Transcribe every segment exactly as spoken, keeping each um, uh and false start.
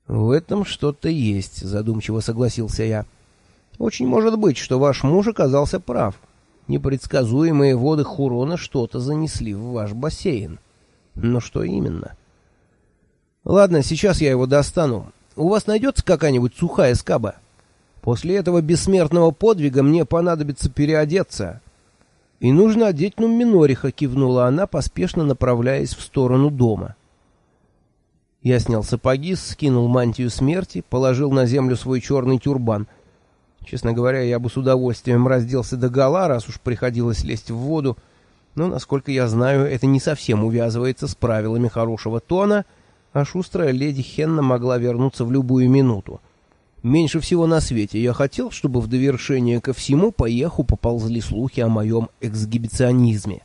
«В этом что-то есть», — задумчиво согласился я. «Очень может быть, что ваш муж оказался прав. Непредсказуемые воды Хурона что-то занесли в ваш бассейн. Но что именно?» «Ладно, сейчас я его достану. У вас найдется какая-нибудь сухая скаба? После этого бессмертного подвига мне понадобится переодеться». «И нужно одеть Нумминориха», — кивнула она, поспешно направляясь в сторону дома. Я снял сапоги, скинул мантию смерти, положил на землю свой черный тюрбан. Честно говоря, я бы с удовольствием разделся догола, раз уж приходилось лезть в воду, но, насколько я знаю, это не совсем увязывается с правилами хорошего тона, а шустрая леди Хенна могла вернуться в любую минуту. Меньше всего на свете я хотел, чтобы в довершение ко всему по Еху поползли слухи о моем эксгибиционизме.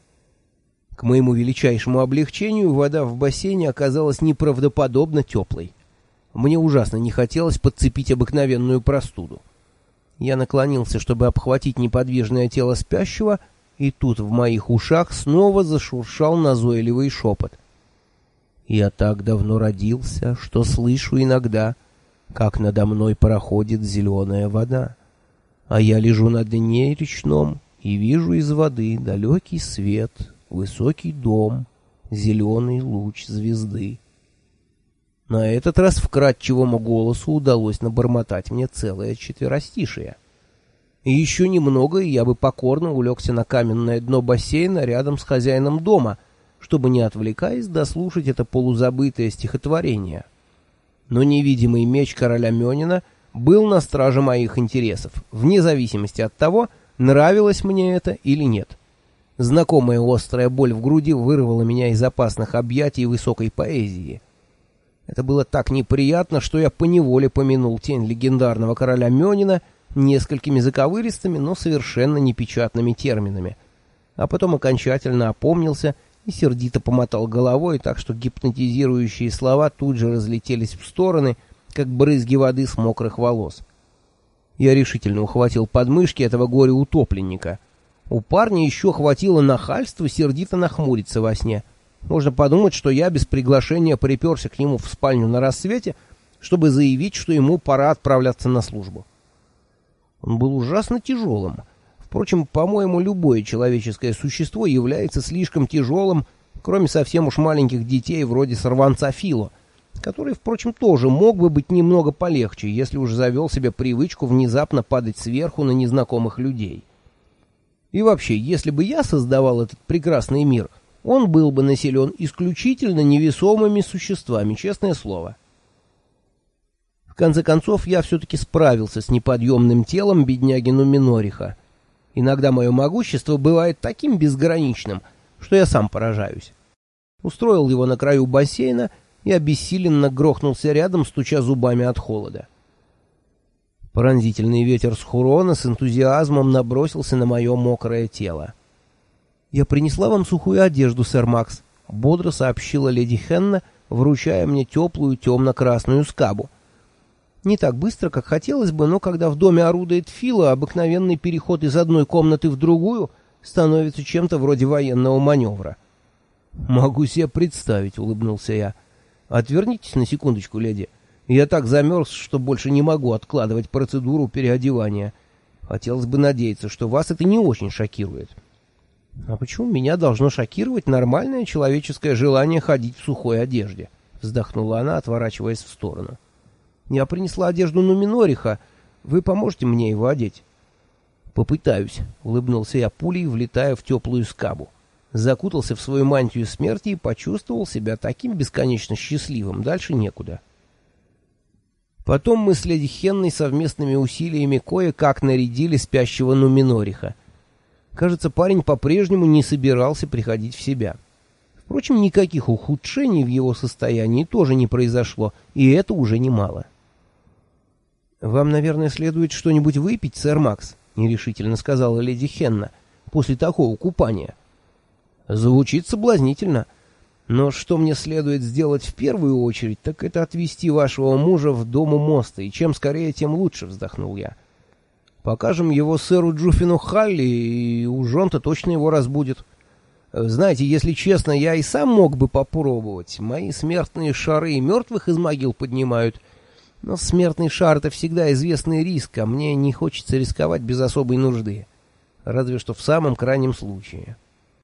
К моему величайшему облегчению вода в бассейне оказалась неправдоподобно теплой. Мне ужасно не хотелось подцепить обыкновенную простуду. Я наклонился, чтобы обхватить неподвижное тело спящего, и тут в моих ушах снова зашуршал назойливый шепот. «Я так давно родился, что слышу иногда, как надо мной проходит зеленая вода, а я лежу на дне речном и вижу из воды далекий свет, высокий дом, зеленый луч звезды». На этот раз вкрадчивому голосу удалось набормотать мне целое четверостишее. И еще немного, и я бы покорно улегся на каменное дно бассейна рядом с хозяином дома, чтобы, не отвлекаясь, дослушать это полузабытое стихотворение. Но невидимый меч короля Мёнина был на страже моих интересов, вне зависимости от того, нравилось мне это или нет. Знакомая острая боль в груди вырвала меня из опасных объятий высокой поэзии. Это было так неприятно, что я поневоле помянул тень легендарного короля Мёнина несколькими заковыристыми, но совершенно непечатными терминами, а потом окончательно опомнился и сердито помотал головой, так что гипнотизирующие слова тут же разлетелись в стороны, как брызги воды с мокрых волос. Я решительно ухватил подмышки этого горе-утопленника. У парня еще хватило нахальства сердито нахмуриться во сне. Можно подумать, что я без приглашения приперся к нему в спальню на рассвете, чтобы заявить, что ему пора отправляться на службу. Он был ужасно тяжелым. Впрочем, по-моему, любое человеческое существо является слишком тяжелым, кроме совсем уж маленьких детей вроде сорванца Фило, который, впрочем, тоже мог бы быть немного полегче, если уж завел себе привычку внезапно падать сверху на незнакомых людей. И вообще, если бы я создавал этот прекрасный мир, он был бы населен исключительно невесомыми существами, честное слово. В конце концов, я все-таки справился с неподъемным телом бедняги Нумминориха. Иногда мое могущество бывает таким безграничным, что я сам поражаюсь. Устроил его на краю бассейна и обессиленно грохнулся рядом, стуча зубами от холода. Пронзительный ветер с Хурона с энтузиазмом набросился на мое мокрое тело. «Я принесла вам сухую одежду, сэр Макс», — бодро сообщила леди Хенна, вручая мне теплую темно-красную скабу. Не так быстро, как хотелось бы, но когда в доме орудует Фила, обыкновенный переход из одной комнаты в другую становится чем-то вроде военного маневра. «Могу себе представить», — улыбнулся я. «Отвернитесь на секундочку, леди. Я так замерз, что больше не могу откладывать процедуру переодевания. Хотелось бы надеяться, что вас это не очень шокирует». «А почему меня должно шокировать нормальное человеческое желание ходить в сухой одежде?» — вздохнула она, отворачиваясь в сторону. «Я принесла одежду Нумминориха. Вы поможете мне его одеть?» «Попытаюсь», — улыбнулся я пулей, влетая в теплую скабу. Закутался в свою мантию смерти и почувствовал себя таким бесконечно счастливым. Дальше некуда. Потом мы с леди Хенной совместными усилиями кое-как нарядили спящего Нумминориха. Кажется, парень по-прежнему не собирался приходить в себя. Впрочем, никаких ухудшений в его состоянии тоже не произошло, и это уже немало. «Вам, наверное, следует что-нибудь выпить, сэр Макс», — нерешительно сказала леди Хенна, — «после такого купания». «Звучит соблазнительно. Но что мне следует сделать в первую очередь, так это отвезти вашего мужа в дом у моста, и чем скорее, тем лучше», — вздохнул я. «Покажем его сэру Джуффину Халли, и уж он-то точно его разбудит. Знаете, если честно, я и сам мог бы попробовать. Мои смертные шары и мертвых из могил поднимают. Но смертный шар — это всегда известный риск, а мне не хочется рисковать без особой нужды. Разве что в самом крайнем случае.